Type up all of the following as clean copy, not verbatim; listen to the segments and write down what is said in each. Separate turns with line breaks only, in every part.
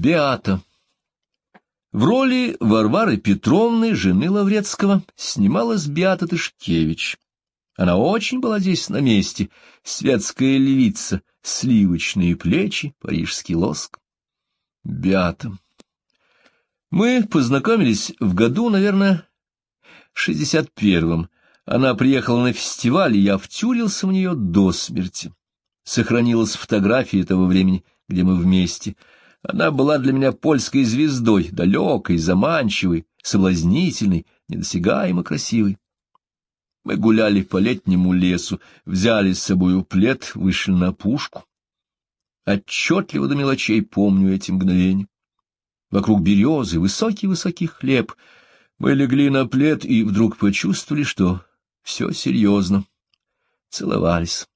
Беата. В роли Варвары Петровны, жены Лаврецкого, снималась Беата Тышкевич. Она очень была здесь на месте, светская львица, сливочные плечи, парижский лоск. Беата. Мы познакомились в году, наверное, 61-м. Она приехала на фестиваль, и я втюрился в нее до смерти. Сохранилась фотография того времени, где мы вместе. Она была для меня польской звездой, далекой, заманчивой, соблазнительной, недосягаемо красивой. Мы гуляли по летнему лесу, взяли с собою плед, вышли на опушку. Отчетливо до мелочей помню эти мгновения. Вокруг березы, высокий-высокий хлеб. Мы легли на плед и вдруг почувствовали, что все серьезно. Целовались.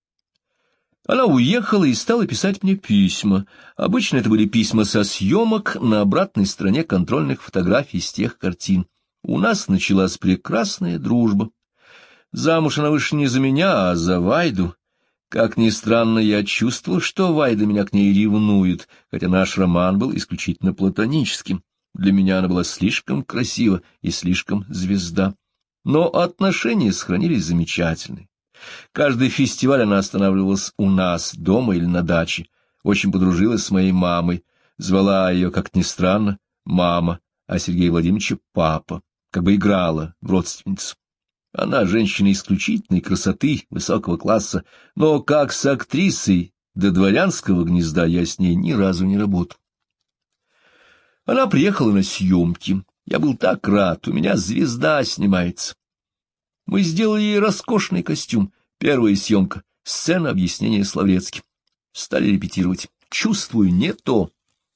Она уехала и стала писать мне письма. Обычно это были письма со съемок на обратной стороне контрольных фотографий с тех картин. У нас началась прекрасная дружба. Замуж она вышла не за меня, а за Вайду. Как ни странно, я чувствовал, что Вайда меня к ней ревнует, хотя наш роман был исключительно платоническим. Для меня она была слишком красива и слишком звезда. Но отношения сохранились замечательные. Каждый фестиваль она останавливалась у нас, дома или на даче. Очень подружилась с моей мамой. Звала ее, как ни странно, мама, а Сергея Владимировича папа, как бы играла в родственницу. Она женщина исключительной красоты, высокого класса, но как с актрисой до дворянского гнезда я с ней ни разу не работал. Она приехала на съемки. Я был так рад, у меня звезда снимается. Мы сделали ей роскошный костюм. Первая съемка, сцена объяснения с Лаврецким. Стали репетировать. Чувствую, не то.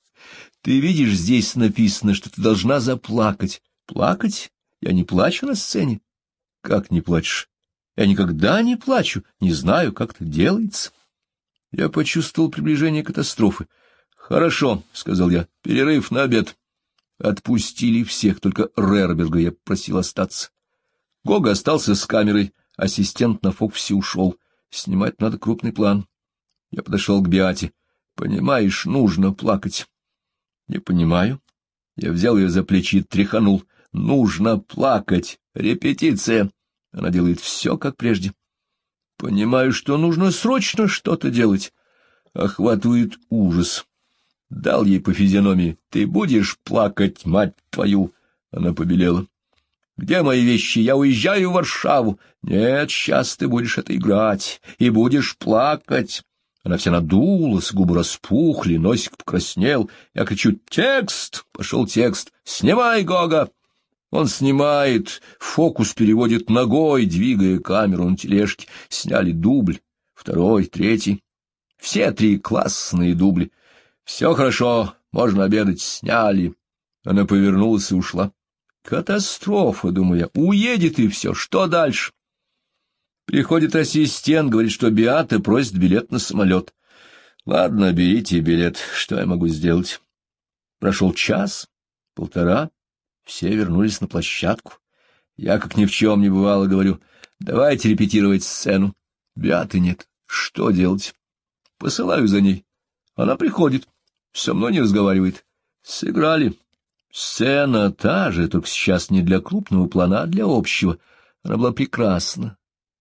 Ты видишь, здесь написано, что ты должна заплакать. Плакать? Я не плачу на сцене. Как не плачешь? Я никогда не плачу, не знаю, как это делается. Я почувствовал приближение катастрофы. Хорошо, — сказал я, — перерыв на обед. Отпустили всех, только Рерберга я просил остаться. Гога остался с камерой, ассистент на фокусе ушел. Снимать надо крупный план. Я подошел к Беате. Понимаешь, нужно плакать. Не понимаю. Я взял ее за плечи и тряханул. Нужно плакать. Репетиция. Она делает все, как прежде. Понимаю, что нужно срочно что-то делать. Охватывает ужас. Дал ей по физиономии. Ты будешь плакать, мать твою? Она побелела. Где мои вещи? Я уезжаю в Варшаву. Нет, сейчас ты будешь это играть и будешь плакать. Она вся надулась, губы распухли, носик покраснел. Я кричу: текст! Пошел текст. Снимай, Гога! Он снимает, фокус переводит ногой, двигая камеру на тележке. Сняли дубль, второй, третий. Все три классные дубли. Все хорошо, можно обедать, сняли. Она повернулась и ушла. Катастрофа, думаю я, уедет и все, что дальше? Приходит ассистент, говорит, что Беата просит билет на самолет. Ладно, берите билет, что я могу сделать? Прошел час, полтора, все вернулись на площадку. Я, как ни в чем не бывало, говорю: давайте репетировать сцену. Беаты нет, что делать? Посылаю за ней. Она приходит, со мной не разговаривает. Сыграли. Сцена та же, только сейчас не для крупного плана, а для общего. Она была прекрасна.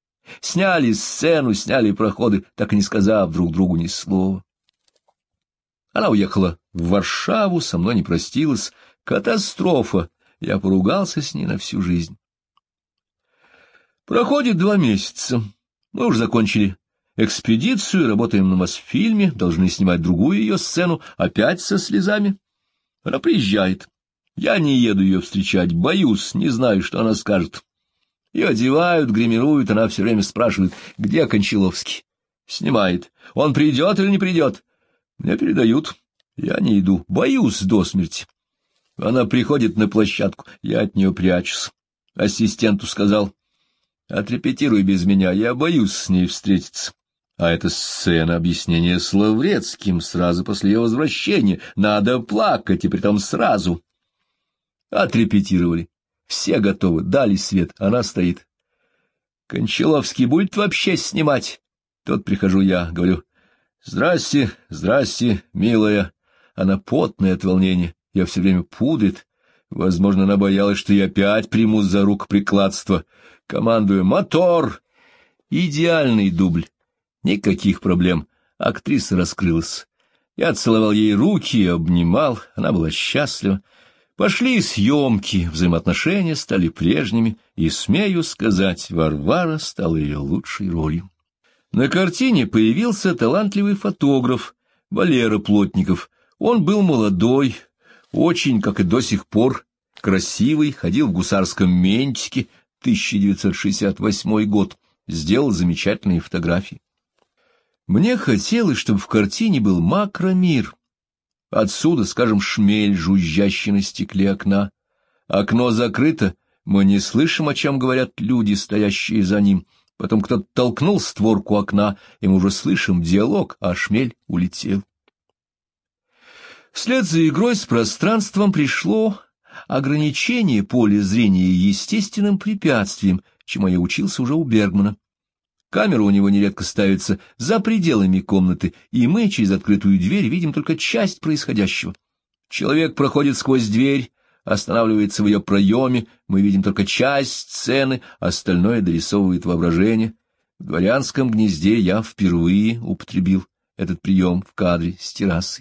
Сняли сцену, сняли проходы, так и не сказав друг другу ни слова. Она уехала в Варшаву, со мной не простилась. Катастрофа. Я поругался с ней на всю жизнь. Проходит 2 месяца. Мы уже закончили экспедицию, работаем на Мосфильме, должны снимать другую ее сцену, опять со слезами. Она приезжает. Я не еду ее встречать, боюсь, не знаю, что она скажет. Ее одевают, гримируют, она все время спрашивает: где Кончаловский? Снимает. Он придет или не придет? Мне передают. Я не иду, боюсь до смерти. Она приходит на площадку, я от нее прячусь. Ассистенту сказал: отрепетируй без меня, я боюсь с ней встретиться. А это сцена объяснения с Лаврецким сразу после ее возвращения. Надо плакать, и притом сразу. Отрепетировали. Все готовы, дали свет, она стоит. Кончаловский будет вообще снимать? Тут прихожу я, говорю: здрасте, здрасте, милая. Она потная от волнения, я все время пудрит. Возможно, она боялась, что я опять примусь за рукоприкладство. Командую «Мотор!» Идеальный дубль. Никаких проблем. Актриса раскрылась. Я целовал ей руки, обнимал, она была счастлива. Пошли съемки, взаимоотношения стали прежними, и, смею сказать, Варвара стала ее лучшей ролью. На картине появился талантливый фотограф Валера Плотников. Он был молодой, очень, как и до сих пор, красивый, ходил в гусарском ментике, 1968 год, сделал замечательные фотографии. Мне хотелось, чтобы в картине был макромир. Отсюда, скажем, шмель, жужжащий на стекле окна. Окно закрыто, мы не слышим, о чем говорят люди, стоящие за ним. Потом кто-то толкнул створку окна, и мы уже слышим диалог, а шмель улетел. Вслед за игрой с пространством пришло ограничение поля зрения естественным препятствием, чему я учился уже у Бергмана. Камера у него нередко ставится за пределами комнаты, и мы через открытую дверь видим только часть происходящего. Человек проходит сквозь дверь, останавливается в ее проеме, мы видим только часть сцены, остальное дорисовывает воображение. В «Дворянском гнезде» я впервые употребил этот прием в кадре с террасы.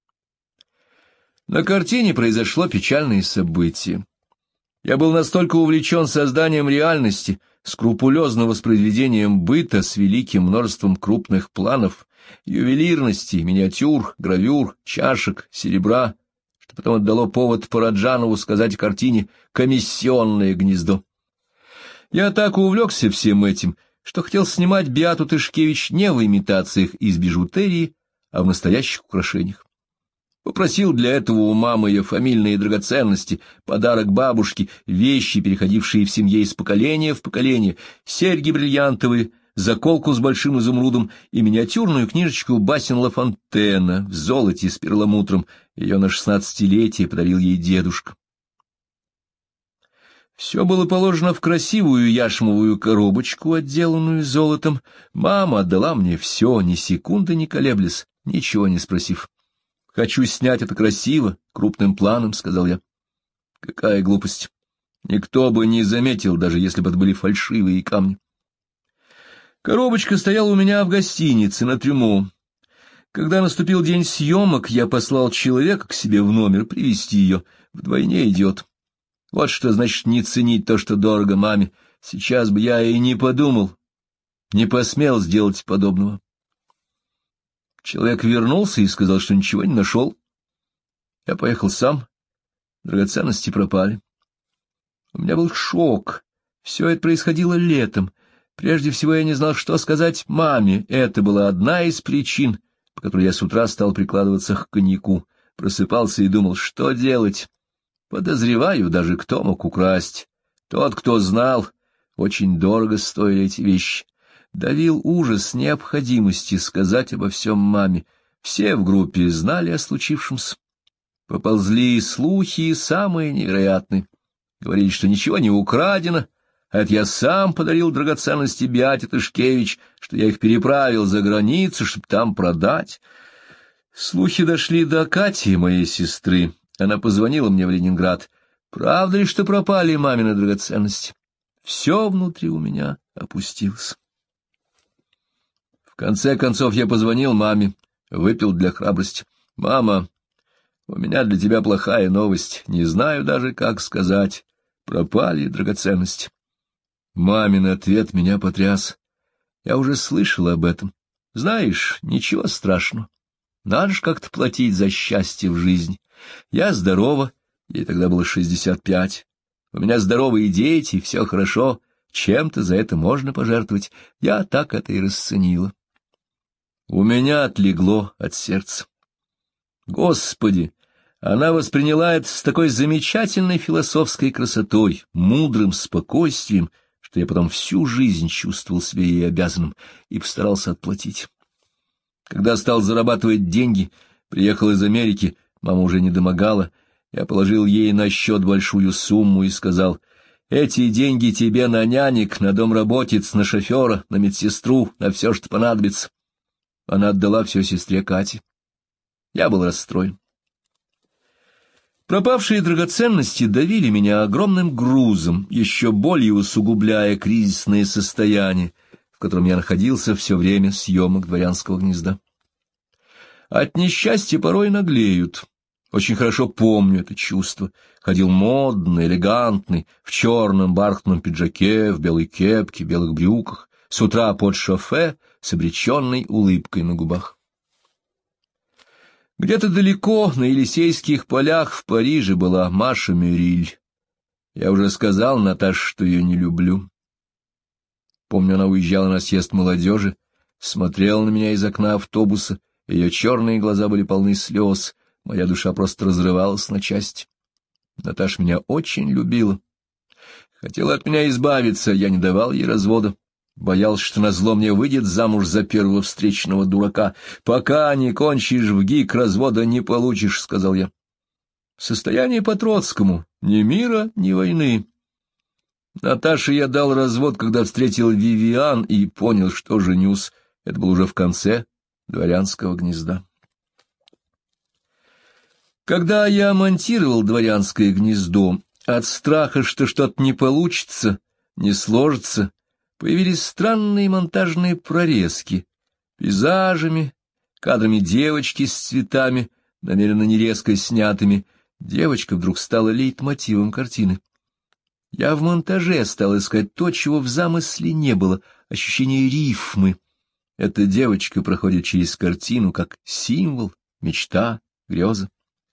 На картине произошло печальное событие. Я был настолько увлечен созданием реальности, скрупулезным воспроизведением быта с великим множеством крупных планов, ювелирности, миниатюр, гравюр, чашек, серебра, что потом отдало повод Параджанову сказать о картине «Комиссионное гнездо». Я так увлекся всем этим, что хотел снимать Беату Тышкевич не в имитациях из бижутерии, а в настоящих украшениях. Попросил для этого у мамы ее фамильные драгоценности, подарок бабушке, вещи, переходившие в семье из поколения в поколение, серьги бриллиантовые, заколку с большим изумрудом и миниатюрную книжечку басен Ла Фонтена в золоте с перламутром. Ее на 16-летие подарил ей дедушка. Все было положено в красивую яшмовую коробочку, отделанную золотом. Мама отдала мне все, ни секунды не колеблясь, ничего не спросив. «Хочу снять это красиво, крупным планом», — сказал я. Какая глупость! Никто бы не заметил, даже если бы это были фальшивые камни. Коробочка стояла у меня в гостинице на трюмо. Когда наступил день съемок, я послал человека к себе в номер привезти ее. Вдвойне идет. Вот что значит не ценить то, что дорого маме. Сейчас бы я и не подумал, не посмел сделать подобного. Человек вернулся и сказал, что ничего не нашел. Я поехал сам. Драгоценности пропали. У меня был шок. Все это происходило летом. Прежде всего я не знал, что сказать маме. Это была одна из причин, по которой я с утра стал прикладываться к коньяку. Просыпался и думал, что делать. Подозреваю даже, кто мог украсть. Тот, кто знал. Очень дорого стоили эти вещи. Давил ужас необходимости сказать обо всем маме. Все в группе знали о случившемся. Поползли слухи самые невероятные. Говорили, что ничего не украдено, а это я сам подарил драгоценности Беате Тышкевич, что я их переправил за границу, чтобы там продать. Слухи дошли до Кати, моей сестры. Она позвонила мне в Ленинград. Правда ли, что пропали мамины драгоценности? Все внутри у меня опустилось. В конце концов я позвонил маме, выпил для храбрости. «Мама, у меня для тебя плохая новость, не знаю даже, как сказать. Пропали драгоценности». Мамин ответ меня потряс. Я уже слышал об этом. Знаешь, ничего страшного. Надо же как-то платить за счастье в жизни. Я здорова, ей тогда было 65. У меня здоровые дети, все хорошо. Чем-то за это можно пожертвовать. Я так это и расценила. У меня отлегло от сердца. Господи! Она восприняла это с такой замечательной философской красотой, мудрым спокойствием, что я потом всю жизнь чувствовал себя ей обязанным и постарался отплатить. Когда стал зарабатывать деньги, приехал из Америки, мама уже не домогала, я положил ей на счет большую сумму и сказал: «Эти деньги тебе на нянек, на домработиц, на шофера, на медсестру, на все, что понадобится». Она отдала все сестре Кате. Я был расстроен. Пропавшие драгоценности давили меня огромным грузом, еще более усугубляя кризисное состояние, в котором я находился все время съемок «Дворянского гнезда». От несчастья порой наглеют. Очень хорошо помню это чувство. Ходил модный, элегантный, в черном бархатном пиджаке, в белой кепке, белых брюках, с утра под шофе, с обреченной улыбкой на губах. Где-то далеко, на Елисейских полях в Париже, была Маша Мюриль. Я уже сказал Наташе, что ее не люблю. Помню, она уезжала на съезд молодежи, смотрела на меня из окна автобуса, ее черные глаза были полны слез, моя душа просто разрывалась на части. Наташа меня очень любила. Хотела от меня избавиться, я не давал ей развода. Боялся, что назло мне выйдет замуж за первого встречного дурака. «Пока не кончишь в ГИК, развода не получишь», — сказал я. Состояние по Троцкому, ни мира, ни войны. Наташе я дал развод, когда встретил Вивиан и понял, что женюсь. Это было уже в конце «Дворянского гнезда». Когда я монтировал «Дворянское гнездо», от страха, что что-то не получится, не сложится, появились странные монтажные прорезки, пейзажами, кадрами девочки с цветами, намеренно не резко снятыми. Девочка вдруг стала лейтмотивом картины. Я в монтаже стал искать то, чего в замысле не было, ощущение рифмы. Эта девочка проходит через картину как символ, мечта, греза.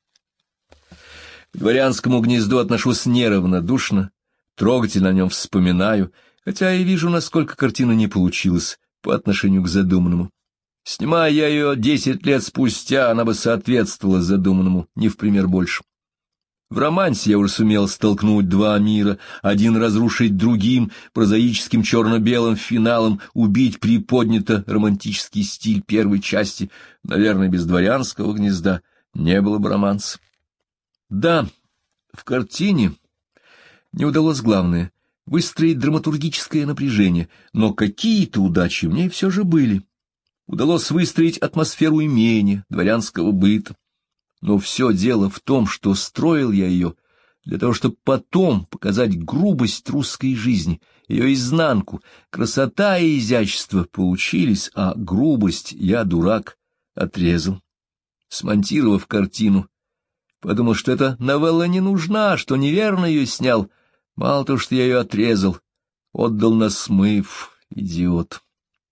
К «Дворянскому гнезду» отношусь неравнодушно, трогательно о нем вспоминаю, хотя и вижу, насколько картина не получилась по отношению к задуманному. Снимая я ее 10 лет спустя, она бы соответствовала задуманному, не в пример больше. В романсе я уже сумел столкнуть два мира, один разрушить другим, прозаическим черно-белым финалом, убить приподнято романтический стиль первой части. Наверное, без «Дворянского гнезда» не было бы романса. Да, в картине не удалось главное — выстроить драматургическое напряжение, но какие-то удачи в ней все же были. Удалось выстроить атмосферу имения, дворянского быта. Но все дело в том, что строил я ее для того, чтобы потом показать грубость русской жизни, ее изнанку. Красота и изящество получились, а грубость я, дурак, отрезал. Смонтировав картину, подумал, что эта новелла не нужна, что неверно ее снял. Мало того, что я ее отрезал, отдал на смыв, идиот.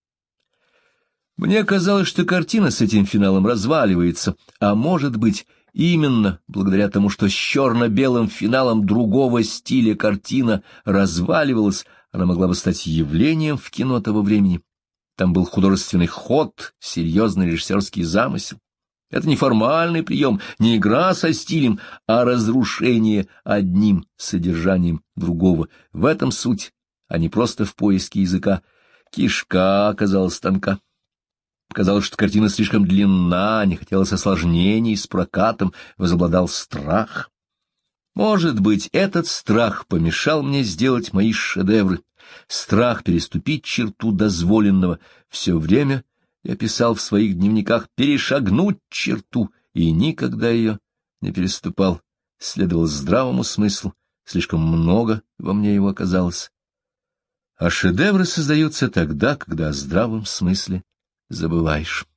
Мне казалось, что картина с этим финалом разваливается, а может быть, именно благодаря тому, что с черно-белым финалом другого стиля картина разваливалась, она могла бы стать явлением в кино того времени. Там был художественный ход, серьезный режиссерский замысел. Это не формальный прием, не игра со стилем, а разрушение одним содержанием другого. В этом суть, а не просто в поиске языка. Кишка оказалась тонка. Показалось, что картина слишком длинна, не хотелось осложнений с прокатом, возобладал страх. Может быть, этот страх помешал мне сделать мои шедевры. Страх переступить черту дозволенного. Все время я писал в своих дневниках перешагнуть черту, и никогда ее не переступал. Следовал здравому смыслу, слишком много во мне его оказалось. А шедевры создаются тогда, когда о здравом смысле забываешь.